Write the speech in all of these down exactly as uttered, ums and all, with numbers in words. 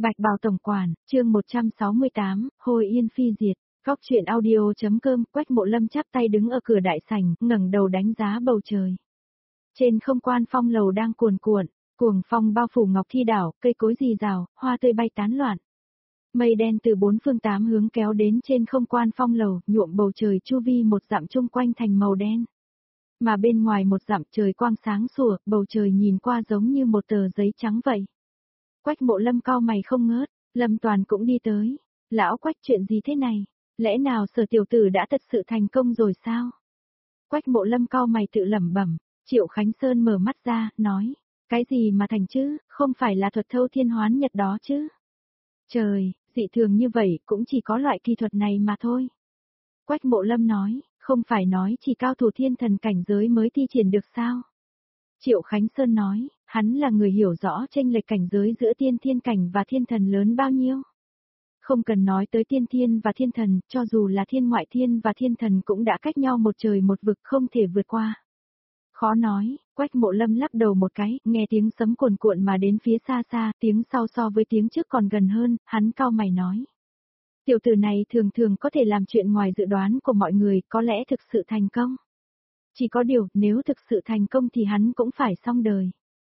Bạch Bào Tổng Quản, chương một trăm sáu mươi tám, Hồi Yên Phi Diệt, Góc truyện audio.com, Quách Mộ Lâm chắp tay đứng ở cửa đại sảnh, ngẩng đầu đánh giá bầu trời. Trên không Quan Phong lầu đang cuồn cuộn, cuồng phong bao phủ Ngọc Thi đảo, cây cối rì rào, hoa tươi bay tán loạn. Mây đen từ bốn phương tám hướng kéo đến trên không Quan Phong lầu, nhuộm bầu trời chu vi một dặm chung quanh thành màu đen. Mà bên ngoài một dặm trời quang sáng sủa, bầu trời nhìn qua giống như một tờ giấy trắng vậy. Quách Mộ Lâm cau mày không ngớt, Lâm Toàn cũng đi tới. Lão Quách, chuyện gì thế này? Lẽ nào Sở tiểu tử đã thật sự thành công rồi sao? Quách Mộ Lâm cau mày tự lẩm bẩm. Triệu Khánh Sơn mở mắt ra, nói, cái gì mà thành chứ, không phải là thuật thâu thiên hoán nhật đó chứ? Trời, dị thường như vậy cũng chỉ có loại kỳ thuật này mà thôi. Quách Mộ Lâm nói, không phải nói chỉ cao thủ thiên thần cảnh giới mới thi triển được sao? Triệu Khánh Sơn nói, hắn là người hiểu rõ chênh lệch cảnh giới giữa tiên thiên cảnh và thiên thần lớn bao nhiêu. Không cần nói tới tiên thiên và thiên thần, cho dù là thiên ngoại thiên và thiên thần cũng đã cách nhau một trời một vực không thể vượt qua. Khó nói, Quách Mộ Lâm lắc đầu một cái, nghe tiếng sấm cuồn cuộn mà đến phía xa xa, tiếng sau so với tiếng trước còn gần hơn, hắn cau mày nói. Tiểu tử này thường thường có thể làm chuyện ngoài dự đoán của mọi người, có lẽ thực sự thành công. Chỉ có điều, nếu thực sự thành công thì hắn cũng phải xong đời.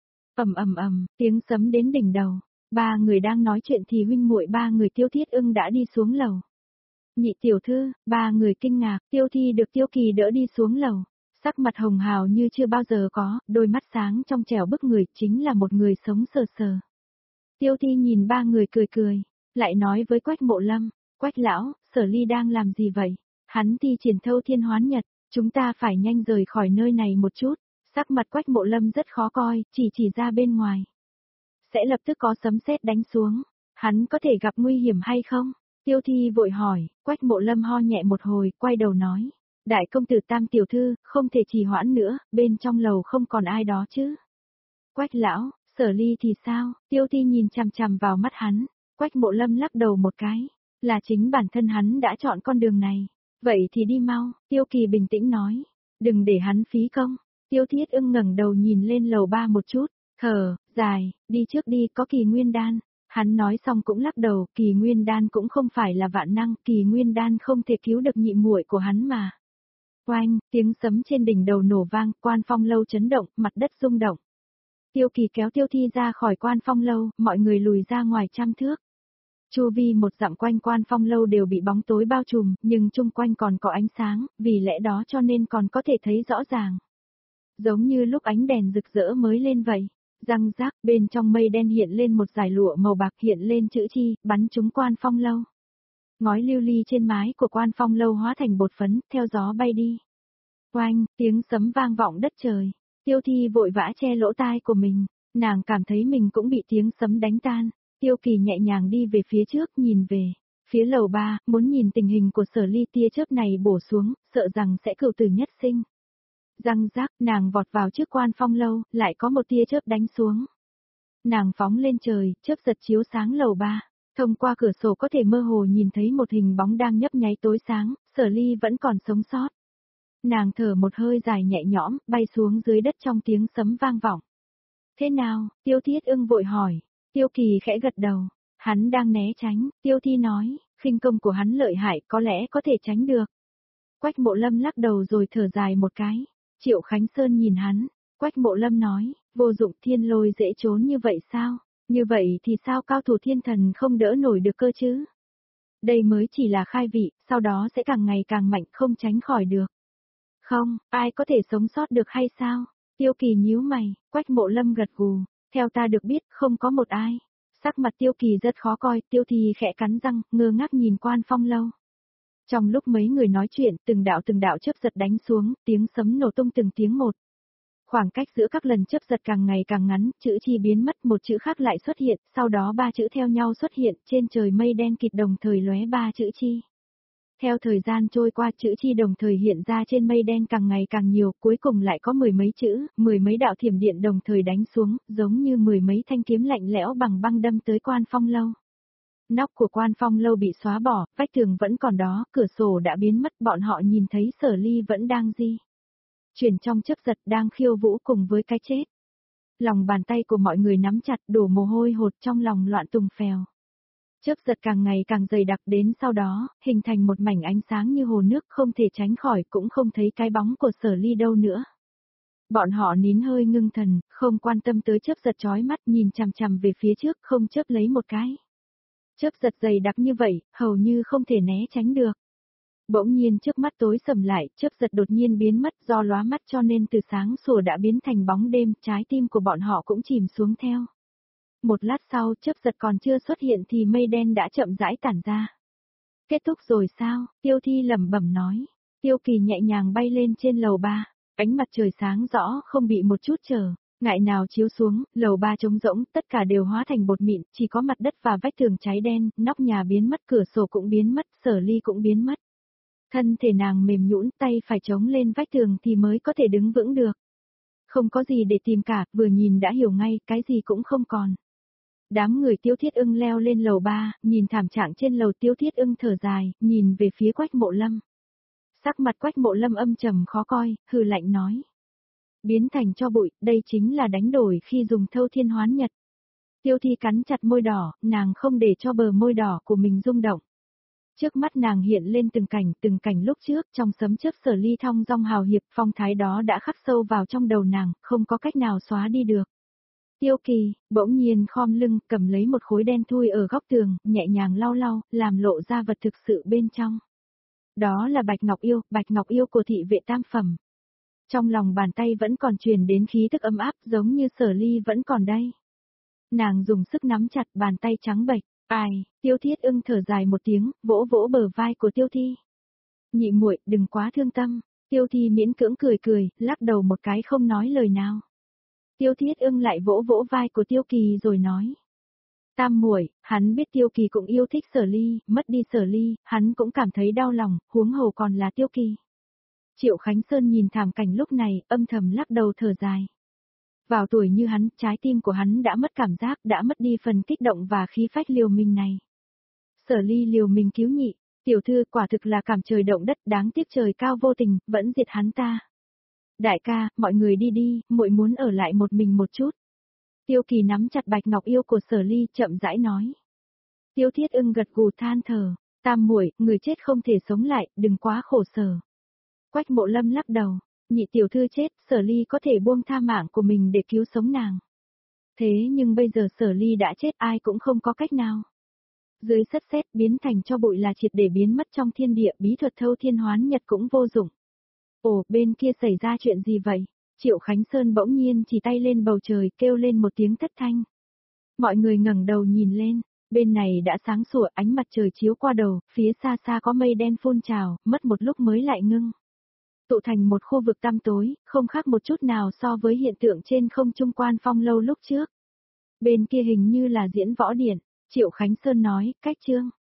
Ầm ầm ầm, tiếng sấm đến đỉnh đầu. Ba người đang nói chuyện thì huynh muội ba người Tiêu Thiết Ưng đã đi xuống lầu. Nhị tiểu thư, ba người kinh ngạc, Tiêu Thi được Tiêu Kỳ đỡ đi xuống lầu. Sắc mặt hồng hào như chưa bao giờ có, đôi mắt sáng trong trẻo bức người, chính là một người sống sờ sờ. Tiêu Thi nhìn ba người cười cười, lại nói với Quách Mộ Lâm, Quách lão, Sở Ly đang làm gì vậy? Hắn thi triển thâu thiên hoán nhật, chúng ta phải nhanh rời khỏi nơi này một chút. Sắc mặt Quách Mộ Lâm rất khó coi, chỉ chỉ ra bên ngoài. Sẽ lập tức có sấm sét đánh xuống, hắn có thể gặp nguy hiểm hay không? Tiêu Thi vội hỏi, Quách Mộ Lâm ho nhẹ một hồi, quay đầu nói. Đại công tử Tam tiểu thư, không thể trì hoãn nữa, bên trong lầu không còn ai đó chứ. Quách lão, Sở Ly thì sao? Tiêu Thi nhìn chằm chằm vào mắt hắn, Quách Mộ Lâm lắc đầu một cái, là chính bản thân hắn đã chọn con đường này. Vậy thì đi mau, Tiêu Kỳ bình tĩnh nói, đừng để hắn phí công. Tiêu Thiết Ưng ngẩng đầu nhìn lên lầu ba một chút, thở dài, đi trước đi, có Kỳ Nguyên Đan. Hắn nói xong cũng lắc đầu, Kỳ Nguyên Đan cũng không phải là vạn năng, Kỳ Nguyên Đan không thể cứu được nhị muội của hắn mà. Oanh, tiếng sấm trên đỉnh đầu nổ vang, Quan Phong lâu chấn động, mặt đất rung động. Tiêu Kỳ kéo Tiêu Thi ra khỏi Quan Phong lâu, mọi người lùi ra ngoài trăm thước. Chu vi một dặm quanh Quan Phong lâu đều bị bóng tối bao trùm, nhưng chung quanh còn có ánh sáng, vì lẽ đó cho nên còn có thể thấy rõ ràng. Giống như lúc ánh đèn rực rỡ mới lên vậy. Răng rác, bên trong mây đen hiện lên một dải lụa màu bạc hiện lên chữ chi, bắn trúng Quan Phong lâu. Ngói lưu ly trên mái của Quan Phong lâu hóa thành bột phấn, theo gió bay đi. Oanh, tiếng sấm vang vọng đất trời. Tiêu Thi vội vã che lỗ tai của mình, nàng cảm thấy mình cũng bị tiếng sấm đánh tan. Tiêu Kỳ nhẹ nhàng đi về phía trước nhìn về. Phía lầu ba, muốn nhìn tình hình của Sở Ly, tia chớp này bổ xuống, sợ rằng sẽ cửu tử nhất sinh. Răng rác, nàng vọt vào trước Quan Phong lâu, lại có một tia chớp đánh xuống. Nàng phóng lên trời, chớp giật chiếu sáng lầu ba. Thông qua cửa sổ có thể mơ hồ nhìn thấy một hình bóng đang nhấp nháy tối sáng, Sở Ly vẫn còn sống sót. Nàng thở một hơi dài nhẹ nhõm, bay xuống dưới đất trong tiếng sấm vang vọng. Thế nào? Tiêu Thiết Ưng vội hỏi. Tiêu Kỳ khẽ gật đầu. Hắn đang né tránh, Tiêu Thi nói, khinh công của hắn lợi hại, có lẽ có thể tránh được. Quách Mộ Lâm lắc đầu rồi thở dài một cái. Triệu Khánh Sơn nhìn hắn, Quách Mộ Lâm nói, vô dụng, thiên lôi dễ trốn như vậy sao? Như vậy thì sao cao thủ thiên thần không đỡ nổi được cơ chứ? Đây mới chỉ là khai vị, sau đó sẽ càng ngày càng mạnh, không tránh khỏi được. Không, ai có thể sống sót được hay sao? Tiêu Kỳ nhíu mày, Quách Mộ Lâm gật gù, theo ta được biết, không có một ai. Sắc mặt Tiêu Kỳ rất khó coi, Tiêu Thi khẽ cắn răng, ngơ ngác nhìn Quan Phong lâu. Trong lúc mấy người nói chuyện, từng đạo từng đạo chớp giật đánh xuống, tiếng sấm nổ tung từng tiếng một. Khoảng cách giữa các lần chớp giật càng ngày càng ngắn, chữ chi biến mất, một chữ khác lại xuất hiện, sau đó ba chữ theo nhau xuất hiện, trên trời mây đen kịt đồng thời lóe ba chữ chi. Theo thời gian trôi qua, chữ chi đồng thời hiện ra trên mây đen càng ngày càng nhiều, cuối cùng lại có mười mấy chữ, mười mấy đạo thiểm điện đồng thời đánh xuống, giống như mười mấy thanh kiếm lạnh lẽo bằng băng đâm tới Quan Phong lâu. Nóc của Quan Phong lâu bị xóa bỏ, vách tường vẫn còn đó, cửa sổ đã biến mất, bọn họ nhìn thấy Sở Ly vẫn đang di chuyển trong chớp giật, đang khiêu vũ cùng với cái chết. Lòng bàn tay của mọi người nắm chặt, đổ mồ hôi hột, trong lòng loạn tùng phèo. Chớp giật càng ngày càng dày đặc đến sau đó, hình thành một mảnh ánh sáng như hồ nước không thể tránh khỏi cũng không thấy cái bóng của Sở Ly đâu nữa. Bọn họ nín hơi ngưng thần, không quan tâm tới chớp giật chói mắt nhìn chằm chằm về phía trước không chớp lấy một cái. Chớp giật dày đặc như vậy, hầu như không thể né tránh được. Bỗng nhiên trước mắt tối sầm lại, chớp giật đột nhiên biến mất do lóa mắt cho nên từ sáng sủa đã biến thành bóng đêm, trái tim của bọn họ cũng chìm xuống theo. Một lát sau chớp giật còn chưa xuất hiện thì mây đen đã chậm rãi tản ra. Kết thúc rồi sao? Tiêu Thi lẩm bẩm nói. Tiêu Kỳ nhẹ nhàng bay lên trên lầu ba, ánh mặt trời sáng rõ không bị một chút trở ngại nào chiếu xuống, lầu ba trống rỗng, tất cả đều hóa thành bột mịn, chỉ có mặt đất và vách tường cháy đen, nóc nhà biến mất, cửa sổ cũng biến mất, Sở Ly cũng biến mất. Thân thể nàng mềm nhũn, tay phải chống lên vách tường thì mới có thể đứng vững được. Không có gì để tìm cả, vừa nhìn đã hiểu ngay, cái gì cũng không còn. Đám người Tiêu Thiết Ưng leo lên lầu ba, nhìn thảm trạng trên lầu, Tiêu Thiết Ưng thở dài, nhìn về phía Quách Mộ Lâm. Sắc mặt Quách Mộ Lâm âm trầm khó coi, hừ lạnh nói. Biến thành cho bụi, đây chính là đánh đổi khi dùng thâu thiên hoán nhật. Tiêu Thi cắn chặt môi đỏ, nàng không để cho bờ môi đỏ của mình rung động. Trước mắt nàng hiện lên từng cảnh, từng cảnh lúc trước trong sấm chớp Sở Ly thong dong hào hiệp, phong thái đó đã khắc sâu vào trong đầu nàng, không có cách nào xóa đi được. Tiêu Kỳ, bỗng nhiên khom lưng, cầm lấy một khối đen thui ở góc tường, nhẹ nhàng lau lau, làm lộ ra vật thực sự bên trong. Đó là Bạch Ngọc Yêu, Bạch Ngọc Yêu của thị vệ tam phẩm. Trong lòng bàn tay vẫn còn truyền đến khí tức ấm áp giống như Sở Ly vẫn còn đây. Nàng dùng sức nắm chặt bàn tay trắng bệch, ai, Tiêu Thiết Ưng thở dài một tiếng, vỗ vỗ bờ vai của Tiêu Thi. Nhị muội, đừng quá thương tâm, Tiêu Thi miễn cưỡng cười cười, lắc đầu một cái không nói lời nào. Tiêu Thiết Ưng lại vỗ vỗ vai của Tiêu Kỳ rồi nói. Tam muội, hắn biết Tiêu Kỳ cũng yêu thích Sở Ly, mất đi Sở Ly, hắn cũng cảm thấy đau lòng, huống hồ còn là Tiêu Kỳ. Triệu Khánh Sơn nhìn thảm cảnh lúc này, âm thầm lắc đầu thở dài. Vào tuổi như hắn, trái tim của hắn đã mất cảm giác, đã mất đi phần kích động và khí phách liều mình này. Sở Ly liều mình cứu nhị, tiểu thư quả thực là cảm trời động đất, đáng tiếc trời cao vô tình, vẫn diệt hắn ta. Đại ca, mọi người đi đi, muội muốn ở lại một mình một chút. Tiêu Kỳ nắm chặt Bạch Ngọc Yêu của Sở Ly, chậm rãi nói. Tiêu Thiết Ưng gật gù than thở, tam muội, người chết không thể sống lại, đừng quá khổ sở. Quách Mộ Lâm lắc đầu, nhị tiểu thư chết, Sở Ly có thể buông tha mạng của mình để cứu sống nàng. Thế nhưng bây giờ Sở Ly đã chết, ai cũng không có cách nào. Dưới sất sét biến thành cho bụi là triệt để biến mất trong thiên địa, bí thuật thâu thiên hoán nhật cũng vô dụng. Ồ, bên kia xảy ra chuyện gì vậy? Triệu Khánh Sơn bỗng nhiên chỉ tay lên bầu trời, kêu lên một tiếng thất thanh. Mọi người ngẩng đầu nhìn lên, bên này đã sáng sủa, ánh mặt trời chiếu qua đầu, phía xa xa có mây đen phun trào, mất một lúc mới lại ngưng. Tụ thành một khu vực tăm tối, không khác một chút nào so với hiện tượng trên không trung Quan Phong lâu lúc trước. Bên kia hình như là diễn võ điện, Triệu Khánh Sơn nói, cách chương.